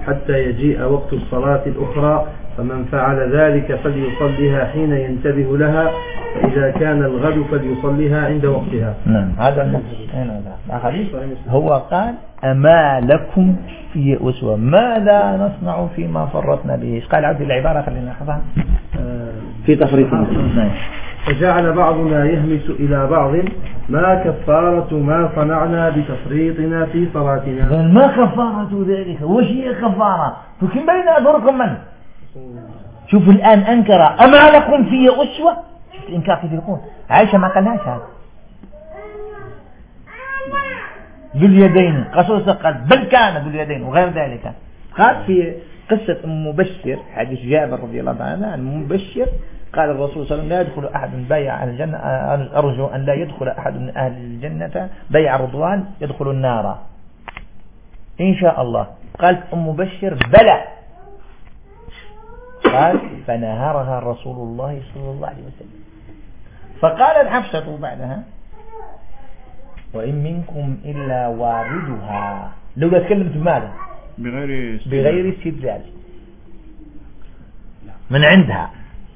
[SPEAKER 4] حتى يجيء وقت الصلاة الأخرى، فمن فعل ذلك فليصليها حين ينتبه لها، فإذا كان الغد فليصليها عند وقتها.
[SPEAKER 1] نعم هذا هو قال أما لكم في أسوة ماذا نصنع فيما فرطنا به. قال عبد العبارة خلينا نحفظها في تفريطنا.
[SPEAKER 4] فجعل بعضنا يهمس إلى بعض ما كفارة ما صنعنا بتفريطنا في صلاتنا.
[SPEAKER 1] ما كفارة ذلك؟ وش هي كفارة؟ فكم بين أدوركم من؟ شوفوا الآن أنكر أما لكم في أسوة. شوف الإنكار كيف يكون. عائشة ما قالهاش هذا باليدين، قصص قال بل كان باليدين وغير ذلك. قال في قصة مبشر حديث جابر رضي الله عنه عن مبشر قال الرسول صلى الله عليه وسلم لا يدخل أحد بايع أهل الجنة، أرجو أن لا يدخل أحد من أهل الجنة بيع رضوان يدخل النار إن شاء الله. قالت أم مبشر بلى. قال فنهرها رسول الله صلى الله عليه وسلم. فقالت حفصة بعدها وإن منكم إلا واردها. لو تكلمت بماذا؟ بغير استدلال من عندها.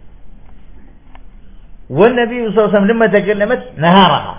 [SPEAKER 1] والنبي صلى الله عليه وسلم لما تكلمت نهارها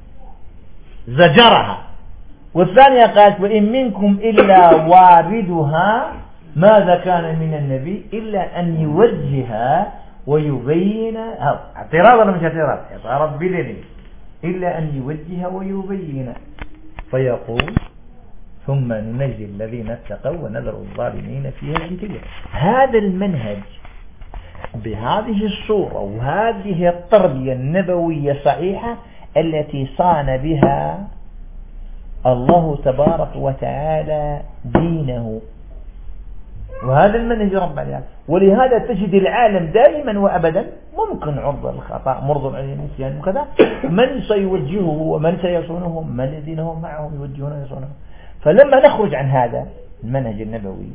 [SPEAKER 1] زجرها. والثانية قالت وإن منكم إلا واردها. ماذا كان من النبي إلا أن يوجه ويبين. اعتراض ولا مش اعتراض؟ اعتراض بدليل. إلا أن يوجه ويبين فيقول ثم ننجي الذين اتقوا ونذر الظالمين فيها جثيا. هذا المنهج بهذه الصورة وهذه التربية النبوية الصحيحة التي صان بها الله تبارك وتعالى دينه، وهذا المنهج رب العالمين. ولهذا تجد العالم دائما وأبدا ممكن عرض الخطأ مرض على النسيان وكذا، من سيوجهه ومن سيصونه من الذين هم معهم يوجهون ويصونهم. فلما نخرج عن هذا المنهج النبوي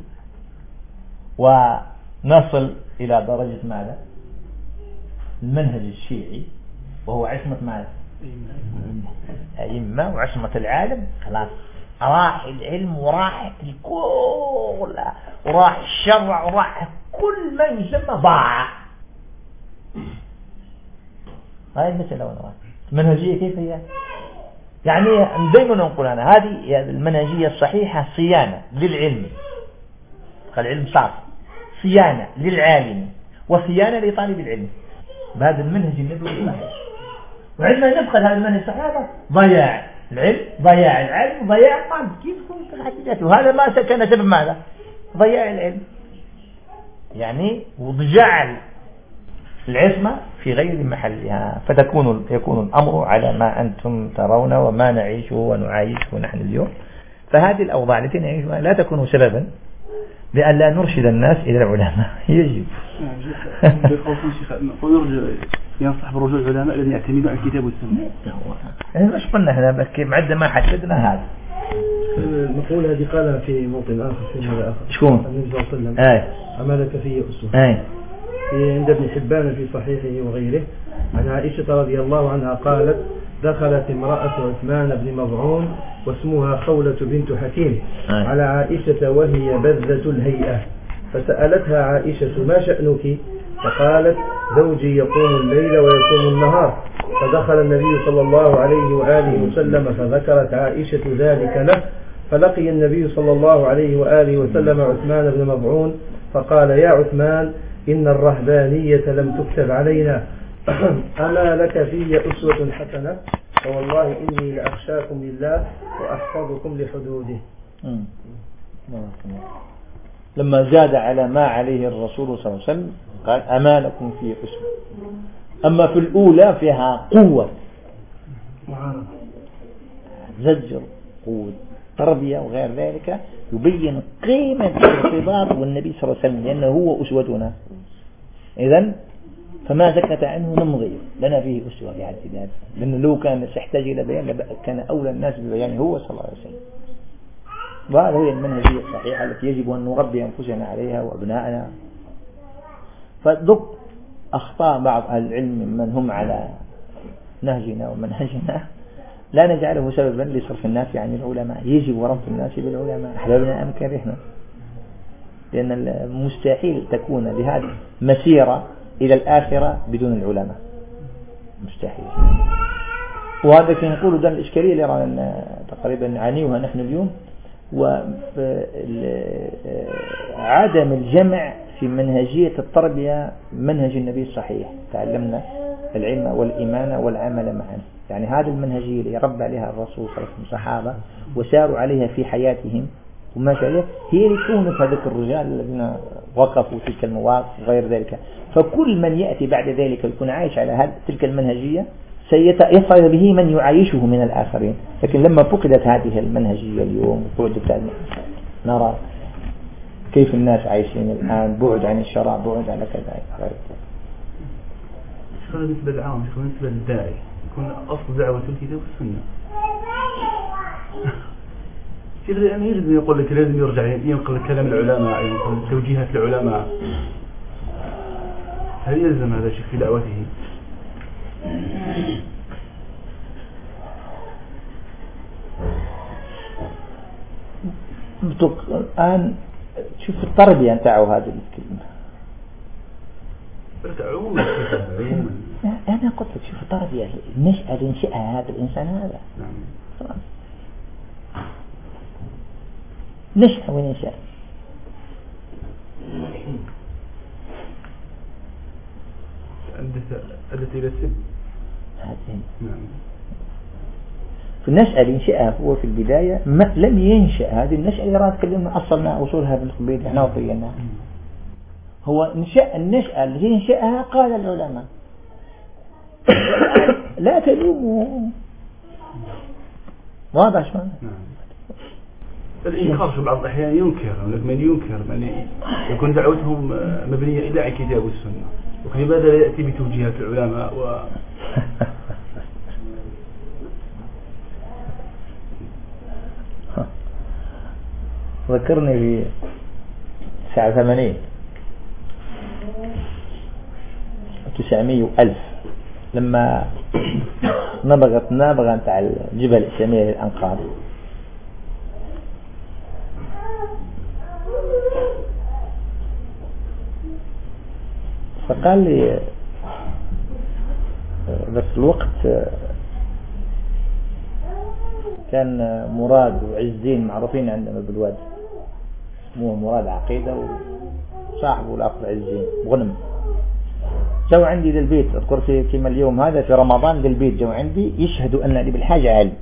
[SPEAKER 1] ونصل إلى درجة ماذا؟ المنهج الشيعي وهو عصمة ماذا؟ أئمة وعصمة العالم. خلاص راح العلم وراح الكل وراح الشرع وراح كل ما يسمى ضاع. هاي المسألة ونراها المنهجية كيف هي؟ يعني دائما نقول أنا هذه المنهجية الصحيحة صيانة للعلم. قال العلم صعب، صيانة للعالم وصيانة لطالب العلم بهذا المنهج النبوي الصحيح. وعندما نفقد هذا المنهج الصحيح ضياع العلم، ضياع العلم، ضياع الطالب. كيف تكون حقيقته؟ وهذا ما كان سبب ماذا؟ ضياع العلم يعني وجعل العصمة في غير محلها. يكون الأمر على ما أنتم ترون وما نعيشه ونعايشه نحن اليوم. فهذه الأوضاع التي نعيشها لا تكون سببا لأن لا نرشد الناس إلى العلماء. يجب
[SPEAKER 3] ينصح برجوع العلماء الذين يعتمدوا على الكتاب والسنة.
[SPEAKER 1] يعني مش قلنا احنا بس معدة ما حددنا هذا.
[SPEAKER 4] المقولة هذه قالها في موطن آخر في ماذا آخر.
[SPEAKER 1] شكون؟
[SPEAKER 4] النبي صلى الله عليه وسلم. أمالك فيه أسوة. عند ابن حبان في صحيحه وغيره عن عائشة رضي الله عنها قالت دخلت امرأة عثمان بن مظعون واسمها خولة بنت حكيم على عائشة وهي بذة الهيئة، فسألتها عائشة ما شأنك؟ فقالت زوجي يقوم الليل ويصوم النهار. فدخل النبي صلى الله عليه وآله وسلم فذكرت عائشة ذلك له، فلقي النبي صلى الله عليه وآله وسلم عثمان بن مظعون فقال يا عثمان إن الرهبانية لم تكتب علينا، أما لك في أسوة حسنة؟ فوالله إني لأخشاكم لله وأحفظكم لحدوده.
[SPEAKER 1] لما زاد على ما عليه الرسول صلى الله عليه وسلم قال أما لكم في أسوة. أما في الأولى فيها قوة زجر، قوة تربية وغير ذلك، يبين قيمة الارتباط والنبي صلى الله عليه وسلم لأنه هو أسوتنا. إذن فما سكت عنه نمضي لنا فيه أسوة في حد، لأنه لو كان سيحتاج إلى بيان كان أولى الناس ببيانه هو صلى الله عليه وسلم. وهذا هي المنهجية الصحيحة التي يجب أن نربي أنفسنا عليها وأبنائنا. فدق أخطاء بعض أهل العلم من هم على نهجنا ومنهجنا لا نجعله سببا لصرف الناس عن العلماء. يجب ربط الناس بالعلماء أحبابنا أم كرهنا. لأن مستحيل تكون لهذه مسيرة إلى الآخرة بدون العلماء، مستحيل. وهذا كي نقول ده الإشكالية اللي رانا تقريبا نعانيها نحن اليوم، وعدم الجمع في منهجية التربية منهج النبي الصحيح. تعلمنا العلم والإيمان والعمل معا، يعني هذه المنهجية اللي ربى عليها الرسول صلى الله عليه وسلم الصحابة وساروا عليها في حياتهم وما شاء الله، هي اللي كونت هذاك الرجال الذين وقفوا تلك المواقف وغير ذلك. فكل من يأتي بعد ذلك يكون عايش على تلك المنهجية سيصل به من يعايشه من الآخرين. لكن لما فقدت هذه المنهجية اليوم وبعدت، نرى كيف الناس عايشين الآن، بعد عن الشرع، بعد على كذا غير ذلك.
[SPEAKER 3] شو بالنسبة للعام، شو بالنسبة للداعي يكون أصل دعوة الكتاب والسنة؟ يعني يجب أن يقول لك لازم يرجع ينقل كلام العلماء، ينقل توجيهات العلماء، هل يلزم هذا الشيء في دعوته؟
[SPEAKER 1] الآن شوف التربية نتاعو هذه الكلمة. أنا قلت لك شوف التربية، النشأة اللي ينشأها هذا الإنسان هذا، نشأة وين ينشأ؟
[SPEAKER 3] أدت إلى السن.
[SPEAKER 1] في النشأة اللي ينشأها هو في البداية لم ينشأ هذه النشأة اللي راح تكلمنا أصلنا أصولها في القبيل إحنا وطينا. هو النشأة اللي ينشأها قال العلماء لا تلوموا. واضح شلون؟
[SPEAKER 3] الإنكار في بعض الأحيان ينكر، من ينكر يعني يكون دعوتهم مبنية إلى الكتاب والسنة، ولماذا لا يأتي بتوجيهات العلماء
[SPEAKER 1] ذكرني في ساعة 80 900 ألف لما نبغت نابغة نتاع الجبل الإسلامية للأنقاض، فقال لي ذاك الوقت كان مراد وعز الدين معروفين عندنا بالواد، اسمه مراد عقيدة وصاحبه الأخ عز الدين بغنم، جو عندي ذا البيت. أذكر في كما اليوم هذا في رمضان ذا البيت جو عندي يشهدوا أن لي بالحاجة علم،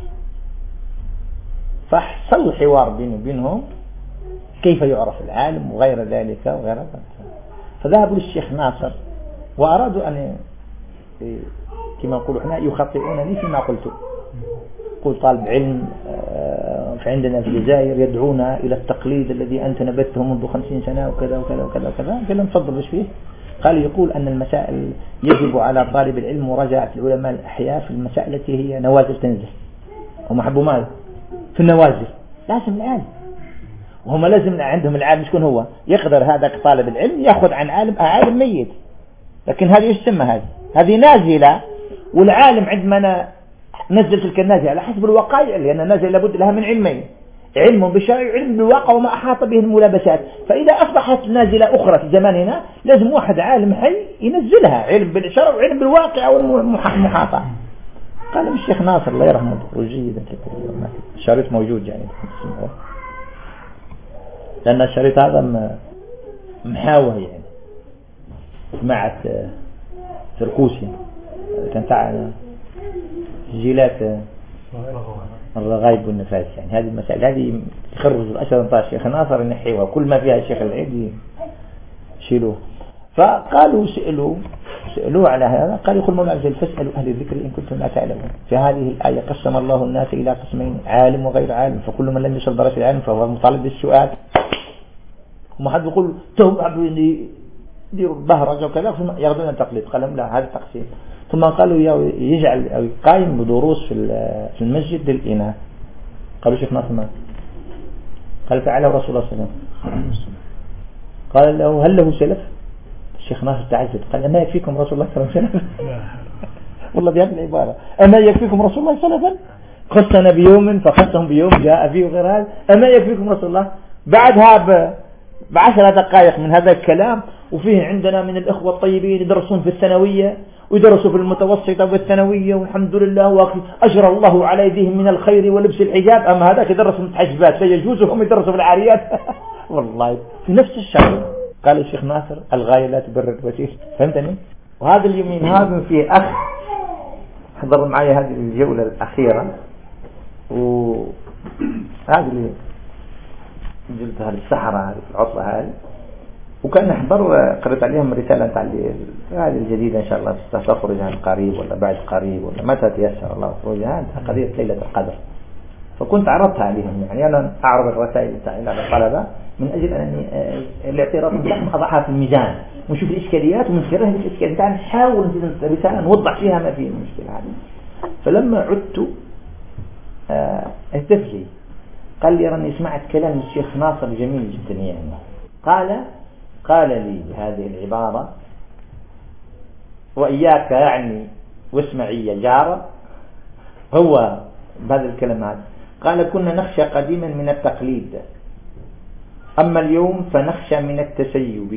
[SPEAKER 1] فحصل حوار بيني وبينهم كيف يعرف العالم وغير ذلك وغير ذلك. فذهبوا للشيخ ناصر وأرادوا أن كما نقول احنا يخطئونني فيما قلت. قلت طالب علم عندنا في الجزائر يدعونا إلى التقليد الذي أنت نبذته منذ 50 سنة وكذا وكذا وكذا وكذا. قال لهم تفضل ايش فيه؟ قال يقول أن المسائل يجب على طالب العلم مراجعة العلماء الأحياء في المسائل التي هي نوازل تنزل، هم حبوا ماذا في النوازل لازم العالم، وهم لازم عندهم العالم شكون هو يقدر هذا طالب العلم يأخذ عن عالم ميت. لكن هذه ايش تسمى؟ هذه نازلة، والعالم عندما نزل تلك النازلة على حسب الوقائع، لأن النازلة لابد لها من علمين، علم بالشرع وعلم بالواقع وما أحاط به الملابسات. فإذا أصبحت نازلة أخرى في زماننا لازم واحد عالم حي ينزلها، علم بالشرع وعلم بالواقع والمحاطة. قال الشيخ ناصر الله يرحمه جيدا، الشريط موجود يعني، لأن الشريط هذا محاوه يعني سمعت تركوسي كان تاع تسجيلات الرغايب والنفاس، يعني هذه المسائل هذه يخرج الأشهر نتاع الشيخ ناصر ينحيوها، كل ما فيها الشيخ العيد يشيلوه. فقالوا سألوه على هذا، قال يقول مولانا عز وجل فاسألوا أهل الذكر إن كنتم لا تعلمون. في هذه الآية قسم الله الناس إلى قسمين، عالم وغير عالم، فكل من لم يصل درجة العلم فهو مطالب بالسؤال. وما حد يقول توم يديروا بهرجة وكذا ياخذون التقليد. قال لا، هذا تقسيم. ثم قالوا يجعل أو يقايم بدروس في المسجد للإناث. قالوا شيخ ناصر ما قال تعالى رسول الله صلى الله عليه وسلم، قال له هل له سلف؟ الشيخ ناصر تعجب قال أما يكفيكم رسول الله صلى الله عليه وسلم؟ والله بهذه العبارة، أما يكفيكم رسول الله صلى الله عليه وسلم؟ خصنا بيوم فخصهم بيوم جاء فيه وغير هذا، أما يكفيكم رسول الله؟ بعدها ب10 دقائق من هذا الكلام. وفيه عندنا من الإخوة الطيبين يدرسون في الثانوية ويدرسوا في المتوسطة والثانوية والحمد لله وأجرى الله على يديهم من الخير ولبس الحجاب. أما هذاك يدرسوا متحجبات لا يجوز هم يدرسوا في العاريات. والله في نفس الشهر قال الشيخ ناصر الغاية لا تبرر الوسيلة. فهمتني؟ وهذا اليومين هذا فيه أخ حضر معي هذه الجولة الأخيرة وهذه اللي جلتها للسحرة هذه في العطلة هذه وكان نحضر قرأت عليهم رسالة تعليل هذه الجديدة إن شاء الله ستخرج عن قريب ولا بعد قريب ولا متى تيسر الله خروجها قضية ليلة القدر. فكنت عرضتها عليهم يعني أنا أعرض الرسائل على الطلبة من أجل أنني الاعتراض بتاعهم أضعها في الميزان ونشوف الإشكاليات ومنكرها الإشكاليات تعال نحاول رسالة نوضح فيها ما فيه المشكلة هذه. فلما عدت اهتف لي قال لي راني سمعت كلام الشيخ ناصر جميل جدا يعني قال لي بهذه العبارة وإياك يعني واسمعي يا جارة هو بهذه الكلمات قال كنا نخشى قديما من التقليد أما اليوم فنخشى من التسيب.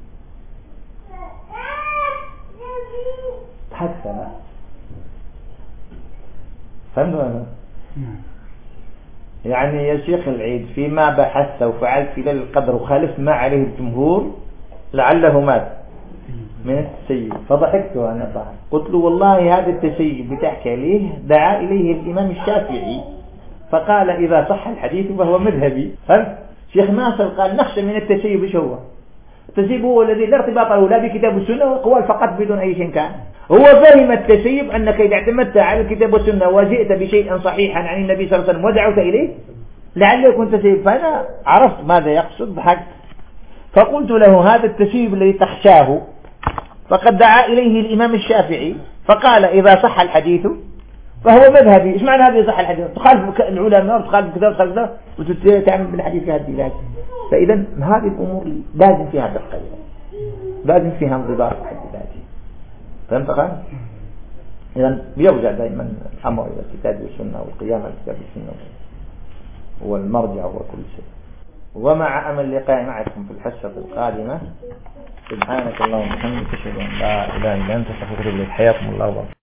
[SPEAKER 1] حتى فهمت يعني يا شيخ العيد فيما بحثت وفعلت في ليلة القدر وخالفت ما عليه الجمهور لعله مات من التسيب. فضحكت وأنا ضحك قلت له والله هذا التسيب بتحكي عليه دعا إليه الإمام الشافعي فقال إذا صح الحديث فهو مذهبي. شيخ ناصر قال نخشى من التسيب. إيش هو التسيب؟ هو الذي لا ارتباط له لا بكتاب السنة وقوال فقط بدون أي شيء كان. هو فهم التسيب أنك إذا اعتمدت على الكتاب والسنة وجئت بشيء صحيحا عن النبي صلى الله عليه وسلم ودعوت إليه لعله يكون تسيب. فأنا عرفت ماذا يقصد ضحكت فقلت له هذا التسيب الذي تخشاه فقد دعا إليه الإمام الشافعي فقال إذا صح الحديث فهو مذهبي. إيش معنى هذا يصح الحديث؟ تخالف العلماء وتخالف كذا وتخالف وتتعامل بالحديث في هذه البلاد. فإذا هذه الأمور لازم فيها دقة لازم فيها انضباط حد ذاته. فهمت قال؟ إذا بيرجع دائما الأمر إلى الكتاب والسنة والقيام على الكتاب والسنة والمرجع وكل شيء. ومع أمل اللقاء معكم في الحصة القادمة. سبحانك اللهم وبحمدك أشهد أن لا إله إلا أنت أستغفرك وأتوب إليك. حياكم الله.